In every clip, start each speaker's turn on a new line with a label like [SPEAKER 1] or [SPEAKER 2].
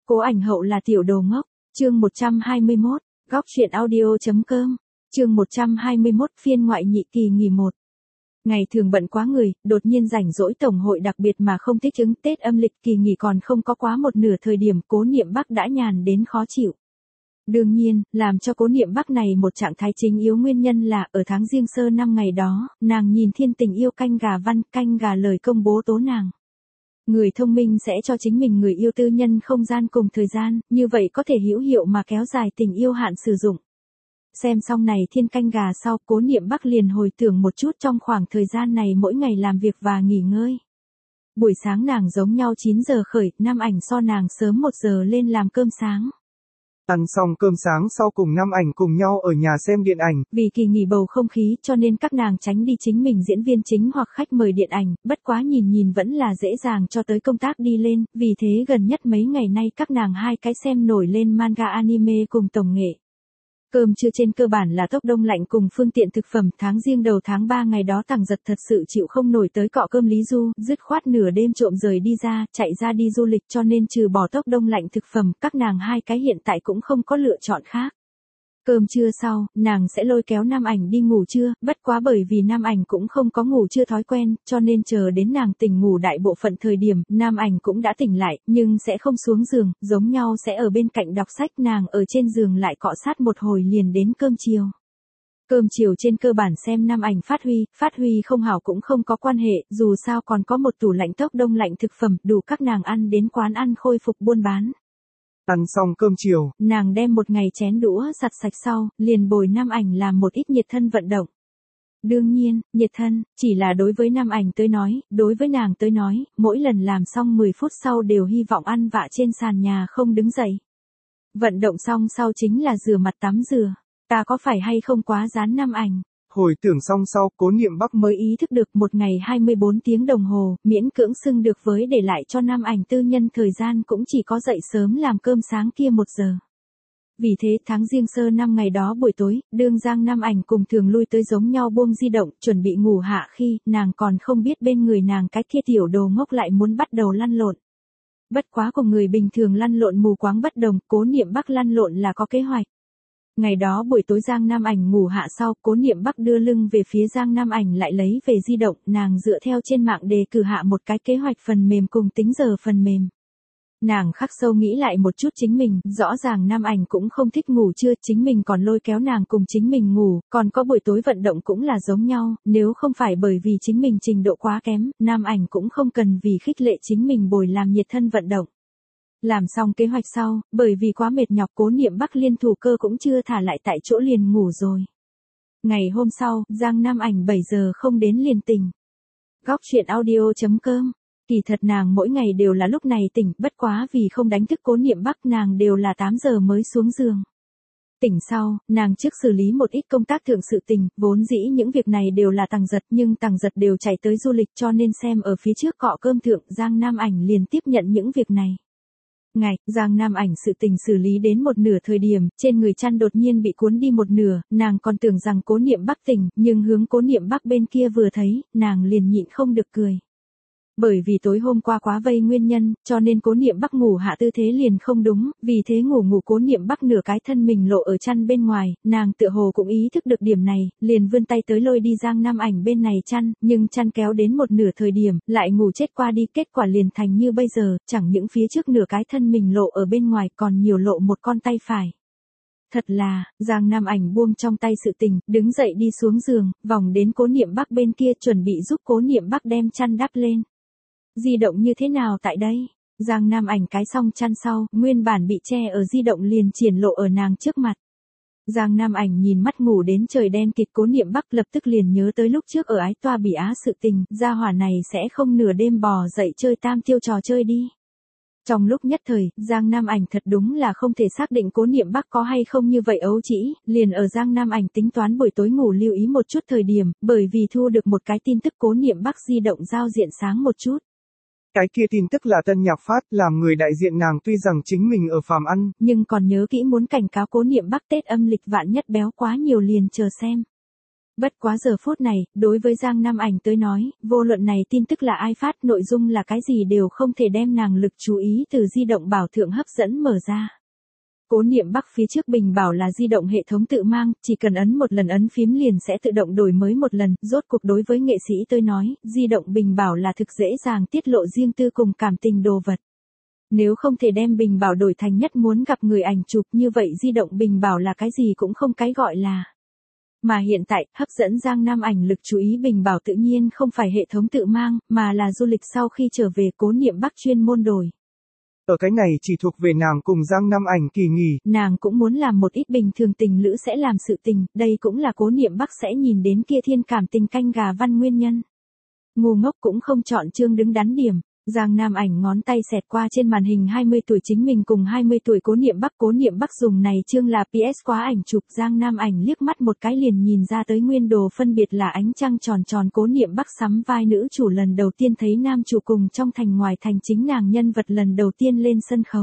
[SPEAKER 1] Cố ảnh hậu là tiểu đồ ngốc. Chương 121, góc truyện audio.com. Chương 121, phiên ngoại nhị kỳ nghỉ 1. Ngày thường bận quá người, đột nhiên rảnh rỗi tổng hội đặc biệt mà không thích ứng, Tết âm lịch kỳ nghỉ còn không có quá một nửa thời điểm, Cố Niệm Bắc đã nhàn đến khó chịu. Đương nhiên, làm cho Cố Niệm Bắc này một trạng thái chính yếu nguyên nhân là, ở tháng Giêng Sơ năm ngày đó, nàng nhìn Thiên Tình yêu canh gà lời công bố tố nàng. Người thông minh sẽ cho chính mình người yêu tư nhân không gian cùng thời gian, như vậy có thể hữu hiệu mà kéo dài tình yêu hạn sử dụng. Xem xong này Thiên canh gà sau, Cố Niệm Bắc liền hồi tưởng một chút trong khoảng thời gian này mỗi ngày làm việc và nghỉ ngơi. Buổi sáng nàng giống nhau 9 giờ khởi, Nam Ảnh so nàng sớm 1 giờ lên làm cơm sáng.
[SPEAKER 2] Ăn xong cơm sáng sau cùng Nam Ảnh cùng nhau ở nhà xem điện ảnh.
[SPEAKER 1] Vì kỳ nghỉ bầu không khí cho nên các nàng tránh đi chính mình diễn viên chính hoặc khách mời điện ảnh, bất quá nhìn vẫn là dễ dàng cho tới công tác đi lên, vì thế gần nhất mấy ngày nay các nàng hai cái xem nổi lên manga anime cùng tổng nghệ. Cơm trưa trên cơ bản là tốc đông lạnh cùng phương tiện thực phẩm, tháng Giêng đầu tháng 3 ngày đó Tằng Giật thật sự chịu không nổi tới cọ cơm Lý Du, dứt khoát nửa đêm trộm rời đi ra, chạy ra đi du lịch cho nên trừ bỏ tốc đông lạnh thực phẩm, các nàng hai cái hiện tại cũng không có lựa chọn khác. Cơm trưa sau, nàng sẽ lôi kéo Nam Ảnh đi ngủ trưa, bất quá bởi vì Nam Ảnh cũng không có ngủ trưa thói quen, cho nên chờ đến nàng tỉnh ngủ đại bộ phận thời điểm, Nam Ảnh cũng đã tỉnh lại, nhưng sẽ không xuống giường, giống nhau sẽ ở bên cạnh đọc sách, nàng ở trên giường lại cọ sát một hồi liền đến cơm chiều. Cơm chiều trên cơ bản xem Nam Ảnh phát huy không hảo cũng không có quan hệ, dù sao còn có một tủ lạnh tốc đông lạnh thực phẩm, đủ các nàng ăn đến quán ăn khôi phục buôn bán.
[SPEAKER 2] Ăn xong cơm chiều,
[SPEAKER 1] nàng đem một ngày chén đũa giặt sạch sau, liền bồi Nam Ảnh làm một ít nhiệt thân vận động. Đương nhiên, nhiệt thân, chỉ là đối với Nam Ảnh tới nói, đối với nàng tới nói, mỗi lần làm xong 10 phút sau đều hy vọng ăn vạ trên sàn nhà không đứng dậy. Vận động xong sau chính là rửa mặt tắm rửa. Ta có phải hay không quá dán Nam Ảnh?
[SPEAKER 2] Hồi tưởng xong sau, Cố Niệm Bắc
[SPEAKER 1] mới ý thức được một ngày 24 tiếng đồng hồ, miễn cưỡng xưng được với để lại cho Nam Ảnh tư nhân thời gian cũng chỉ có dậy sớm làm cơm sáng kia 1 giờ. Vì thế tháng Giêng Sơ năm ngày đó buổi tối, đương Giang Nam Ảnh cùng thường lui tới giống nhau buông di động, chuẩn bị ngủ hạ khi, nàng còn không biết bên người nàng cái kia tiểu đồ ngốc lại muốn bắt đầu lăn lộn. Bất quá cùng người bình thường lăn lộn mù quáng bất đồng, Cố Niệm Bắc lăn lộn là có kế hoạch. Ngày đó buổi tối Giang Nam Ảnh ngủ hạ sau, Cố Niệm Bắc đưa lưng về phía Giang Nam Ảnh lại lấy về di động, nàng dựa theo trên mạng đề cử hạ một cái kế hoạch phần mềm cùng tính giờ phần mềm. Nàng khắc sâu nghĩ lại một chút chính mình, rõ ràng Nam Ảnh cũng không thích ngủ trưa, chính mình còn lôi kéo nàng cùng chính mình ngủ, còn có buổi tối vận động cũng là giống nhau, nếu không phải bởi vì chính mình trình độ quá kém, Nam Ảnh cũng không cần vì khích lệ chính mình bồi làm nhiệt thân vận động. Làm xong kế hoạch sau, bởi vì quá mệt nhọc Cố Niệm Bắc liên thủ cơ cũng chưa thả lại tại chỗ liền ngủ rồi. Ngày hôm sau, Giang Nam Ảnh 7 giờ không đến liền tỉnh. Góc truyện audio.com. Kỳ thật nàng mỗi ngày đều là lúc này tỉnh, bất quá vì không đánh thức Cố Niệm Bắc nàng đều là 8 giờ mới xuống giường. Tỉnh sau, nàng trước xử lý một ít công tác thượng sự tình, vốn dĩ những việc này đều là Tằng Giật nhưng Tằng Giật đều chạy tới du lịch cho nên xem ở phía trước cọ cơm thượng, Giang Nam Ảnh liền tiếp nhận những việc này. Giang Nam Ảnh sự tình xử lý đến một nửa thời điểm, trên người chăn đột nhiên bị cuốn đi một nửa, nàng còn tưởng rằng Cố Niệm Bắc tỉnh, nhưng hướng Cố Niệm Bắc bên kia vừa thấy, nàng liền nhịn không được cười. Bởi vì tối hôm qua quá vây nguyên nhân, cho nên Cố Niệm Bắc ngủ hạ tư thế liền không đúng, vì thế ngủ Cố Niệm Bắc nửa cái thân mình lộ ở chăn bên ngoài, nàng tựa hồ cũng ý thức được điểm này, liền vươn tay tới lôi đi Giang Nam Ảnh bên này chăn, nhưng chăn kéo đến một nửa thời điểm, lại ngủ chết qua đi, kết quả liền thành như bây giờ, chẳng những phía trước nửa cái thân mình lộ ở bên ngoài còn nhiều lộ một con tay phải. Thật là, Giang Nam Ảnh buông trong tay sự tình, đứng dậy đi xuống giường, vòng đến Cố Niệm Bắc bên kia chuẩn bị giúp Cố Niệm Bắc đem chăn đắp lên. Di động như thế nào tại đây? Giang Nam Ảnh cái xong chăn sau, nguyên bản bị che ở di động liền triển lộ ở nàng trước mặt. Giang Nam Ảnh nhìn mắt ngủ đến trời đen kịt Cố Niệm Bắc lập tức liền nhớ tới lúc trước ở Ái Toa Bỉ Á sự tình, gia hỏa này sẽ không nửa đêm bò dậy chơi tam tiêu trò chơi đi. Trong lúc nhất thời, Giang Nam Ảnh thật đúng là không thể xác định Cố Niệm Bắc có hay không như vậy ấu trĩ, liền ở Giang Nam Ảnh tính toán buổi tối ngủ lưu ý một chút thời điểm, bởi vì thu được một cái tin tức Cố Niệm Bắc di động giao diện sáng một chút.
[SPEAKER 2] Cái kia tin tức là Tân Nhạc phát, làm người đại diện nàng tuy rằng chính mình ở phàm ăn,
[SPEAKER 1] nhưng còn nhớ kỹ muốn cảnh cáo Cố Niệm Bắc Tết âm lịch vạn nhất béo quá nhiều liền chờ xem. Bất quá giờ phút này, đối với Giang Nam Ảnh tới nói, vô luận này tin tức là ai phát, nội dung là cái gì đều không thể đem nàng lực chú ý từ di động bảo thượng hấp dẫn mở ra. Cố Niệm Bắc phía trước bình bảo là di động hệ thống tự mang, chỉ cần ấn một lần ấn phím liền sẽ tự động đổi mới một lần, rốt cuộc đối với nghệ sĩ tôi nói, di động bình bảo là thực dễ dàng tiết lộ riêng tư cùng cảm tình đồ vật. Nếu không thể đem bình bảo đổi thành nhất muốn gặp người ảnh chụp như vậy di động bình bảo là cái gì cũng không cái gọi là. Mà hiện tại, hấp dẫn Giang Nam Ảnh lực chú ý bình bảo tự nhiên không phải hệ thống tự mang, mà là du lịch sau khi trở về Cố Niệm Bắc chuyên môn đổi.
[SPEAKER 2] Ở cái này chỉ thuộc về nàng cùng Giang Nam Ảnh kỳ nghỉ.
[SPEAKER 1] Nàng cũng muốn làm một ít bình thường tình lữ sẽ làm sự tình, đây cũng là Cố Niệm Bắc sẽ nhìn đến kia thiên cảm tình canh gà văn nguyên nhân. Ngu ngốc cũng không chọn chương đứng đắn điểm. Giang Nam Ảnh ngón tay xẹt qua trên màn hình 20 tuổi chính mình cùng 20 tuổi Cố Niệm Bắc dùng này chương là PS quá ảnh chụp. Giang Nam Ảnh liếc mắt một cái liền nhìn ra tới nguyên đồ phân biệt là ánh trăng tròn tròn. Cố Niệm Bắc sắm vai nữ chủ lần đầu tiên thấy nam chủ cùng trong thành ngoài thành chính nàng nhân vật lần đầu tiên lên sân khấu.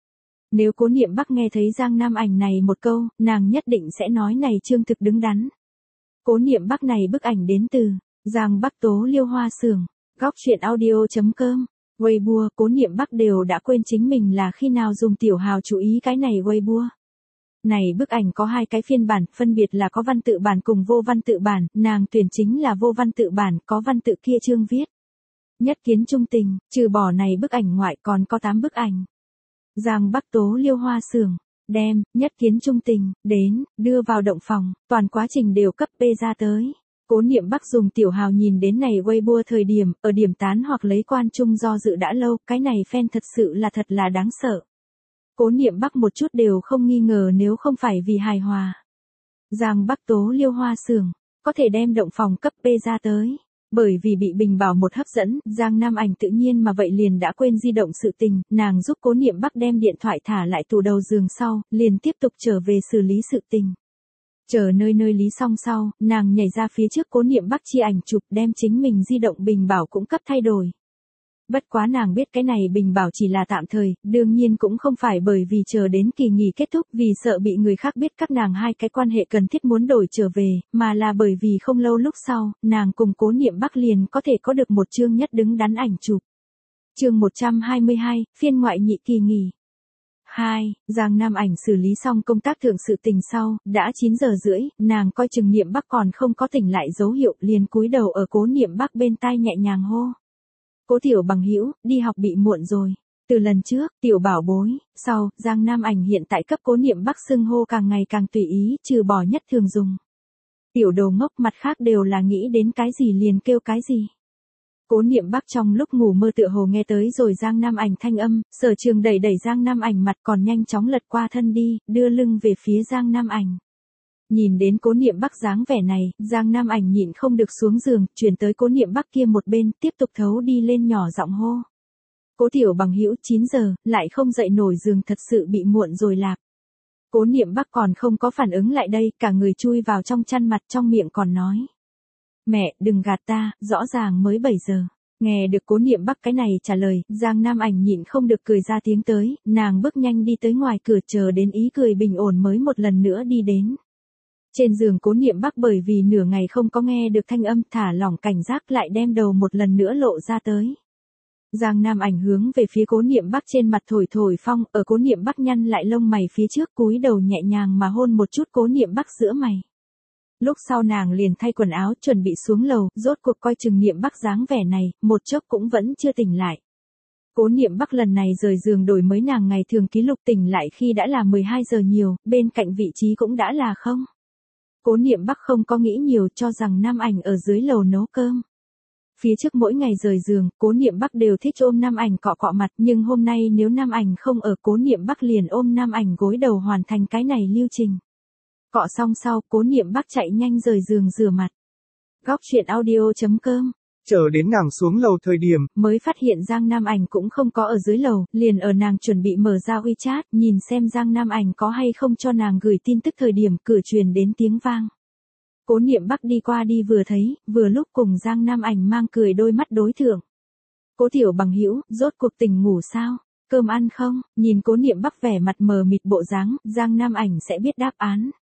[SPEAKER 1] Nếu Cố Niệm Bắc nghe thấy Giang Nam Ảnh này một câu, nàng nhất định sẽ nói này chương thực đứng đắn. Cố Niệm Bắc này bức ảnh đến từ Giang Bắc Tố Liêu Hoa Xưởng, góc truyện audio.com. Weibo, Cố Niệm Bắc đều đã quên chính mình là khi nào dùng tiểu hào chú ý cái này Weibo. Này bức ảnh có hai cái phiên bản, phân biệt là có văn tự bản cùng vô văn tự bản, nàng tuyển chính là vô văn tự bản, có văn tự kia chương viết. Nhất kiến trung tình, trừ bỏ này bức ảnh ngoại còn có 8 bức ảnh. Giang Bắc Tố Liêu Hoa Xưởng, đem, nhất kiến trung tình, đến, đưa vào động phòng, toàn quá trình đều cấp P ra tới. Cố Niệm Bắc dùng tiểu hào nhìn đến này Weibo thời điểm, ở điểm tán hoặc lấy quan trung do dự đã lâu, cái này fan thật sự là đáng sợ. Cố Niệm Bắc một chút đều không nghi ngờ nếu không phải vì hài hòa. Giang Bắc Tố Liêu Hoa Xưởng, có thể đem động phòng cấp P ra tới. Bởi vì bị bình bảo một hấp dẫn, Giang Nam Ảnh tự nhiên mà vậy liền đã quên di động sự tình, nàng giúp Cố Niệm Bắc đem điện thoại thả lại tủ đầu giường sau, liền tiếp tục trở về xử lý sự tình. Chờ nơi lý xong sau, nàng nhảy ra phía trước Cố Niệm Bắc chi ảnh chụp đem chính mình di động bình bảo cũng cấp thay đổi. Bất quá nàng biết cái này bình bảo chỉ là tạm thời, đương nhiên cũng không phải bởi vì chờ đến kỳ nghỉ kết thúc vì sợ bị người khác biết các nàng hai cái quan hệ cần thiết muốn đổi trở về, mà là bởi vì không lâu lúc sau, nàng cùng Cố Niệm Bắc liền có thể có được một chương nhất đứng đắn ảnh chụp. Chương 122, phiên ngoại nhị kỳ nghỉ. 2. Giang Nam Ảnh xử lý xong công tác thượng sự tình sau, đã 9 giờ rưỡi, nàng coi chừng Niệm Bắc còn không có tỉnh lại dấu hiệu liền cúi đầu ở Cố Niệm Bắc bên tai nhẹ nhàng hô. Cố tiểu bằng hữu, đi học bị muộn rồi. Từ lần trước, tiểu bảo bối, sau, Giang Nam Ảnh hiện tại cấp Cố Niệm Bắc xưng hô càng ngày càng tùy ý, trừ bỏ nhất thường dùng. Tiểu đồ ngốc mặt khác đều là nghĩ đến cái gì liền kêu cái gì. Cố Niệm Bắc trong lúc ngủ mơ tựa hồ nghe tới rồi Giang Nam Ảnh thanh âm, Sở Trường đẩy Giang Nam Ảnh mặt còn nhanh chóng lật qua thân đi, đưa lưng về phía Giang Nam Ảnh. Nhìn đến Cố Niệm Bắc dáng vẻ này, Giang Nam Ảnh nhịn không được xuống giường, chuyển tới Cố Niệm Bắc kia một bên, tiếp tục thấu đi lên nhỏ giọng hô. Cố tiểu bằng hữu 9 giờ, lại không dậy nổi giường thật sự bị muộn rồi lạp. Cố Niệm Bắc còn không có phản ứng lại đây, cả người chui vào trong chăn mặt trong miệng còn nói. Mẹ, đừng gạt ta, rõ ràng mới 7 giờ. Nghe được Cố Niệm Bắc cái này trả lời, Giang Nam Ảnh nhịn không được cười ra tiếng tới, nàng bước nhanh đi tới ngoài cửa chờ đến ý cười bình ổn mới một lần nữa đi đến. Trên giường Cố Niệm Bắc bởi vì nửa ngày không có nghe được thanh âm thả lỏng cảnh giác lại đem đầu một lần nữa lộ ra tới. Giang Nam Ảnh hướng về phía Cố Niệm Bắc trên mặt thổi phong, ở Cố Niệm Bắc nhăn lại lông mày phía trước cúi đầu nhẹ nhàng mà hôn một chút Cố Niệm Bắc giữa mày. Lúc sau nàng liền thay quần áo chuẩn bị xuống lầu, rốt cuộc coi chừng Niệm Bắc dáng vẻ này, một chốc cũng vẫn chưa tỉnh lại. Cố Niệm Bắc lần này rời giường đổi mới nàng ngày thường ký lục tỉnh lại khi đã là 12 giờ nhiều, bên cạnh vị trí cũng đã là không. Cố Niệm Bắc không có nghĩ nhiều cho rằng Nam Ảnh ở dưới lầu nấu cơm. Phía trước mỗi ngày rời giường, Cố Niệm Bắc đều thích ôm Nam Ảnh cọ mặt nhưng hôm nay nếu Nam Ảnh không ở Cố Niệm Bắc liền ôm Nam Ảnh gối đầu hoàn thành cái này lưu trình. Cọ xong sau, Cố Niệm Bắc chạy nhanh rời giường rửa mặt. Góc truyện audio.com.
[SPEAKER 2] Chờ đến nàng xuống lầu thời điểm,
[SPEAKER 1] mới phát hiện Giang Nam Ảnh cũng không có ở dưới lầu, liền ở nàng chuẩn bị mở ra WeChat, nhìn xem Giang Nam Ảnh có hay không cho nàng gửi tin tức thời điểm cửa truyền đến tiếng vang. Cố Niệm Bắc đi qua đi vừa thấy, vừa lúc cùng Giang Nam Ảnh mang cười đôi mắt đối thượng. Cố tiểu bằng hữu, rốt cuộc tỉnh ngủ sao? Cơm ăn không? Nhìn Cố Niệm Bắc vẻ mặt mờ mịt bộ dáng, Giang Nam Ảnh sẽ biết đáp án.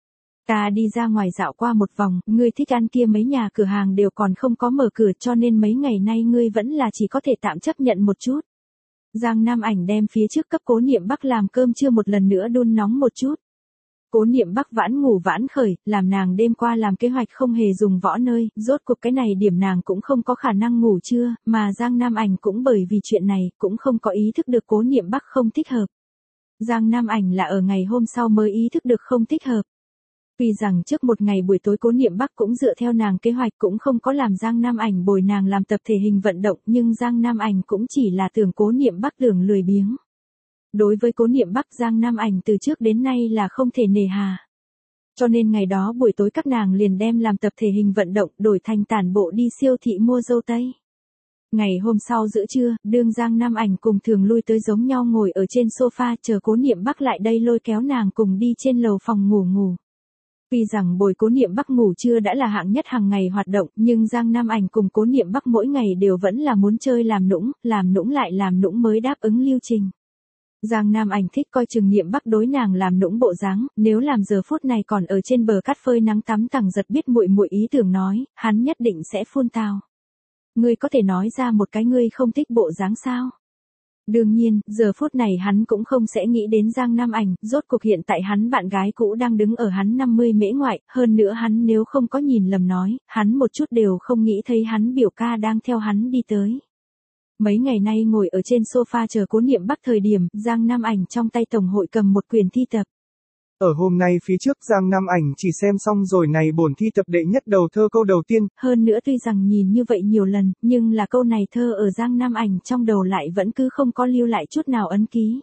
[SPEAKER 1] Ta đi ra ngoài dạo qua một vòng, ngươi thích ăn kia mấy nhà cửa hàng đều còn không có mở cửa cho nên mấy ngày nay ngươi vẫn là chỉ có thể tạm chấp nhận một chút. Giang Nam Ảnh đem phía trước cấp Cố Niệm Bắc làm cơm trưa một lần nữa đun nóng một chút. Cố Niệm Bắc vãn ngủ vãn khởi, làm nàng đêm qua làm kế hoạch không hề dùng võ nơi, rốt cuộc cái này điểm nàng cũng không có khả năng ngủ trưa, mà Giang Nam Ảnh cũng bởi vì chuyện này cũng không có ý thức được Cố Niệm Bắc không thích hợp. Giang Nam Ảnh là ở ngày hôm sau mới ý thức được không thích hợp. Tuy rằng trước một ngày buổi tối Cố Niệm Bắc cũng dựa theo nàng kế hoạch cũng không có làm Giang Nam Ảnh bồi nàng làm tập thể hình vận động nhưng Giang Nam Ảnh cũng chỉ là tưởng Cố Niệm Bắc tưởng lười biếng. Đối với Cố Niệm Bắc Giang Nam Ảnh từ trước đến nay là không thể nề hà. Cho nên ngày đó buổi tối các nàng liền đem làm tập thể hình vận động đổi thành tản bộ đi siêu thị mua dâu tây. Ngày hôm sau giữa trưa, đương Giang Nam Ảnh cùng thường lui tới giống nhau ngồi ở trên sofa chờ Cố Niệm Bắc lại đây lôi kéo nàng cùng đi trên lầu phòng ngủ. Tuy rằng bồi Cố Niệm Bắc ngủ trưa đã là hạng nhất hàng ngày hoạt động, nhưng Giang Nam Ảnh cùng Cố Niệm Bắc mỗi ngày đều vẫn là muốn chơi làm nũng lại làm nũng mới đáp ứng lưu trình. Giang Nam Ảnh thích coi chừng Niệm Bắc đối nàng làm nũng bộ dáng, nếu làm giờ phút này còn ở trên bờ cát phơi nắng tắm tằng giật biết muội ý tưởng nói, hắn nhất định sẽ phun tào. Ngươi có thể nói ra một cái ngươi không thích bộ dáng sao? Đương nhiên, giờ phút này hắn cũng không sẽ nghĩ đến Giang Nam Ảnh, rốt cuộc hiện tại hắn bạn gái cũ đang đứng ở hắn 50 mễ ngoại, hơn nữa hắn nếu không có nhìn lầm nói, hắn một chút đều không nghĩ thấy hắn biểu ca đang theo hắn đi tới. Mấy ngày nay ngồi ở trên sofa chờ Cố Niệm Bắc thời điểm, Giang Nam Ảnh trong tay tổng hội cầm một quyển thi tập.
[SPEAKER 2] Ở hôm nay phía trước Giang Nam Ảnh chỉ xem xong rồi này bổn thi tập đệ nhất đầu thơ câu đầu tiên.
[SPEAKER 1] Hơn nữa tuy rằng nhìn như vậy nhiều lần, nhưng là câu này thơ ở Giang Nam Ảnh trong đầu lại vẫn cứ không có lưu lại chút nào ấn ký.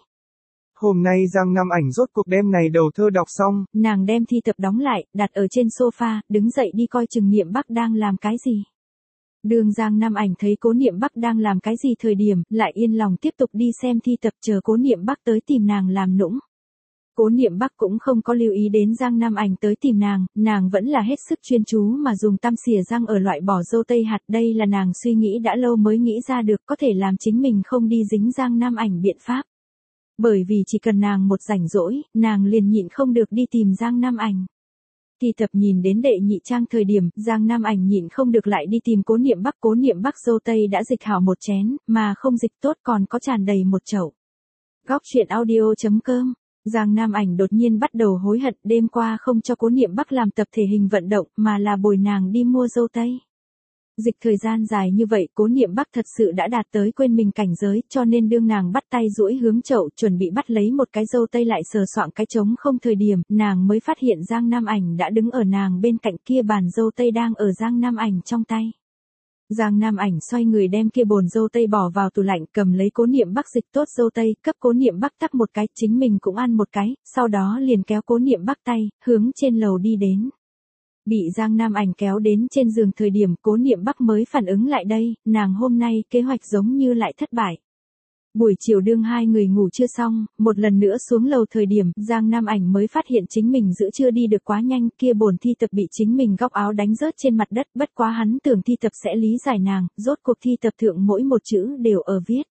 [SPEAKER 2] Hôm nay Giang Nam Ảnh rốt cuộc đem này đầu thơ đọc xong.
[SPEAKER 1] Nàng đem thi tập đóng lại, đặt ở trên sofa, đứng dậy đi coi chừng Niệm Bắc đang làm cái gì. Đường Giang Nam Ảnh thấy Cố Niệm Bắc đang làm cái gì thời điểm, lại yên lòng tiếp tục đi xem thi tập chờ Cố Niệm Bắc tới tìm nàng làm nũng. Cố Niệm Bắc cũng không có lưu ý đến Giang Nam Ảnh tới tìm nàng vẫn là hết sức chuyên chú mà dùng tăm xìa răng ở loại bỏ dâu tây hạt, đây là nàng suy nghĩ đã lâu mới nghĩ ra được có thể làm chính mình không đi dính Giang Nam Ảnh biện pháp. Bởi vì chỉ cần nàng một rảnh rỗi, nàng liền nhịn không được đi tìm Giang Nam Ảnh. Thi tập nhìn đến đệ nhị trang thời điểm, Giang Nam Ảnh nhịn không được lại đi tìm Cố Niệm Bắc dâu tây đã dịch hảo một chén, mà không dịch tốt còn có tràn đầy một chậu. Góc truyện audio.com. Giang Nam Ảnh đột nhiên bắt đầu hối hận đêm qua không cho Cố Niệm Bắc làm tập thể hình vận động mà là bồi nàng đi mua dâu tây. Dịch thời gian dài như vậy Cố Niệm Bắc thật sự đã đạt tới quên mình cảnh giới cho nên đương nàng bắt tay duỗi hướng chậu chuẩn bị bắt lấy một cái dâu tây lại sờ soạng cái trống không thời điểm nàng mới phát hiện Giang Nam Ảnh đã đứng ở nàng bên cạnh kia bàn dâu tây đang ở Giang Nam Ảnh trong tay. Giang Nam Ảnh xoay người đem kia bồn dâu tây bỏ vào tủ lạnh cầm lấy Cố Niệm Bắc dịch tốt dâu tây cấp Cố Niệm Bắc tắc một cái chính mình cũng ăn một cái, sau đó liền kéo Cố Niệm Bắc tay, hướng trên lầu đi đến. Bị Giang Nam Ảnh kéo đến trên giường thời điểm Cố Niệm Bắc mới phản ứng lại đây, nàng hôm nay kế hoạch giống như lại thất bại. Buổi chiều đương hai người ngủ chưa xong, một lần nữa xuống lầu thời điểm Giang Nam Ảnh mới phát hiện chính mình giữa chưa đi được quá nhanh kia bổn thi tập bị chính mình góc áo đánh rớt trên mặt đất bất quá hắn tưởng thi tập sẽ lý giải nàng, rốt cuộc thi tập thượng mỗi một chữ đều ở viết.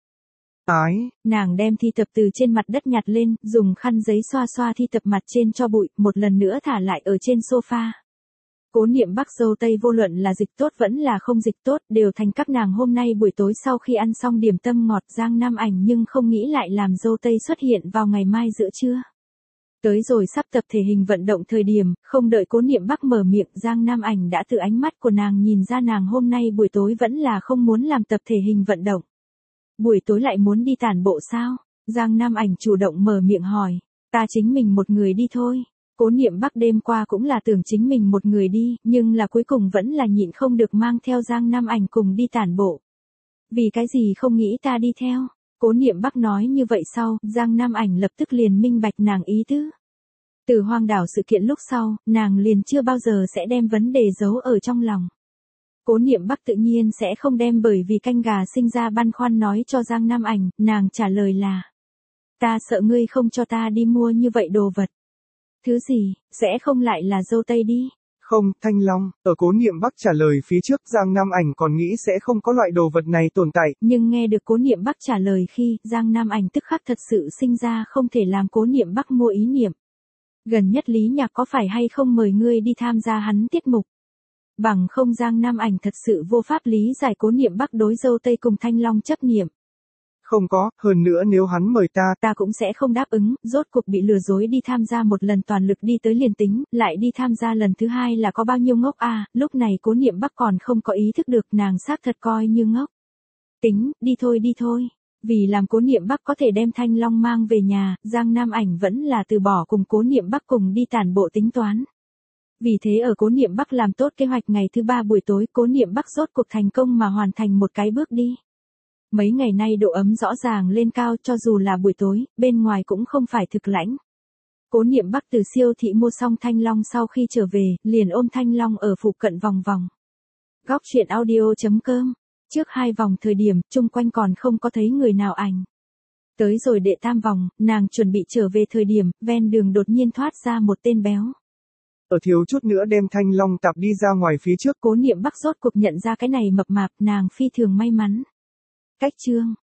[SPEAKER 1] Nàng đem thi tập từ trên mặt đất nhặt lên, dùng khăn giấy xoa xoa thi tập mặt trên cho bụi, một lần nữa thả lại ở trên sofa. Cố Niệm Bắc dâu tây vô luận là dịch tốt vẫn là không dịch tốt, đều thành các nàng hôm nay buổi tối sau khi ăn xong điểm tâm ngọt Giang Nam Ảnh nhưng không nghĩ lại làm dâu tây xuất hiện vào ngày mai giữa trưa. Tới rồi sắp tập thể hình vận động thời điểm, không đợi Cố Niệm Bắc mở miệng Giang Nam Ảnh đã từ ánh mắt của nàng nhìn ra nàng hôm nay buổi tối vẫn là không muốn làm tập thể hình vận động. Buổi tối lại muốn đi tản bộ sao? Giang Nam Ảnh chủ động mở miệng hỏi, ta chính mình một người đi thôi. Cố Niệm Bắc đêm qua cũng là tưởng chính mình một người đi, nhưng là cuối cùng vẫn là nhịn không được mang theo Giang Nam Ảnh cùng đi tản bộ. Vì cái gì không nghĩ ta đi theo? Cố Niệm Bắc nói như vậy sau, Giang Nam Ảnh lập tức liền minh bạch nàng ý tứ. Từ hoang đảo sự kiện lúc sau, nàng liền chưa bao giờ sẽ đem vấn đề giấu ở trong lòng. Cố Niệm Bắc tự nhiên sẽ không đem bởi vì canh gà sinh ra băn khoăn nói cho Giang Nam Ảnh, nàng trả lời là: ta sợ ngươi không cho ta đi mua như vậy đồ vật. Thứ gì, sẽ không lại là dâu tây đi.
[SPEAKER 2] Không, Thanh Long, ở Cố Niệm Bắc trả lời phía trước Giang Nam Ảnh còn nghĩ sẽ không có loại đồ vật này tồn tại.
[SPEAKER 1] Nhưng nghe được Cố Niệm Bắc trả lời khi Giang Nam Ảnh tức khắc thật sự sinh ra không thể làm Cố Niệm Bắc mua ý niệm. Gần nhất Lý Nhạc có phải hay không mời ngươi đi tham gia hắn tiết mục? Bằng không Giang Nam Ảnh thật sự vô pháp lý giải Cố Niệm Bắc đối dâu tây cùng Thanh Long chấp niệm.
[SPEAKER 2] Không có, hơn nữa nếu hắn mời ta
[SPEAKER 1] cũng sẽ không đáp ứng, rốt cuộc bị lừa dối đi tham gia một lần toàn lực đi tới liền tính, lại đi tham gia lần thứ hai là có bao nhiêu ngốc à, lúc này Cố Niệm Bắc còn không có ý thức được nàng xác thật coi như ngốc. Tính, đi thôi. Vì làm Cố Niệm Bắc có thể đem Thanh Long mang về nhà, Giang Nam Ảnh vẫn là từ bỏ cùng Cố Niệm Bắc cùng đi tản bộ tính toán. Vì thế ở Cố Niệm Bắc làm tốt kế hoạch ngày thứ 3 buổi tối, Cố Niệm Bắc rốt cuộc thành công mà hoàn thành một cái bước đi. Mấy ngày nay độ ấm rõ ràng lên cao, cho dù là buổi tối, bên ngoài cũng không phải thực lạnh. Cố Niệm Bắc từ siêu thị mua xong Thanh Long sau khi trở về, liền ôm Thanh Long ở phụ cận vòng vòng. Góc truyện audio.com. Trước 2 vòng thời điểm, chung quanh còn không có thấy người nào ảnh. Tới rồi đệ 3 vòng, nàng chuẩn bị trở về thời điểm, ven đường đột nhiên thoát ra một tên béo.
[SPEAKER 2] Ở thiếu chút nữa đem Thanh Long tạp đi ra ngoài phía trước.
[SPEAKER 1] Cố Niệm Bắc rốt cuộc nhận ra cái này mập mạp, nàng phi thường may mắn. Cách chương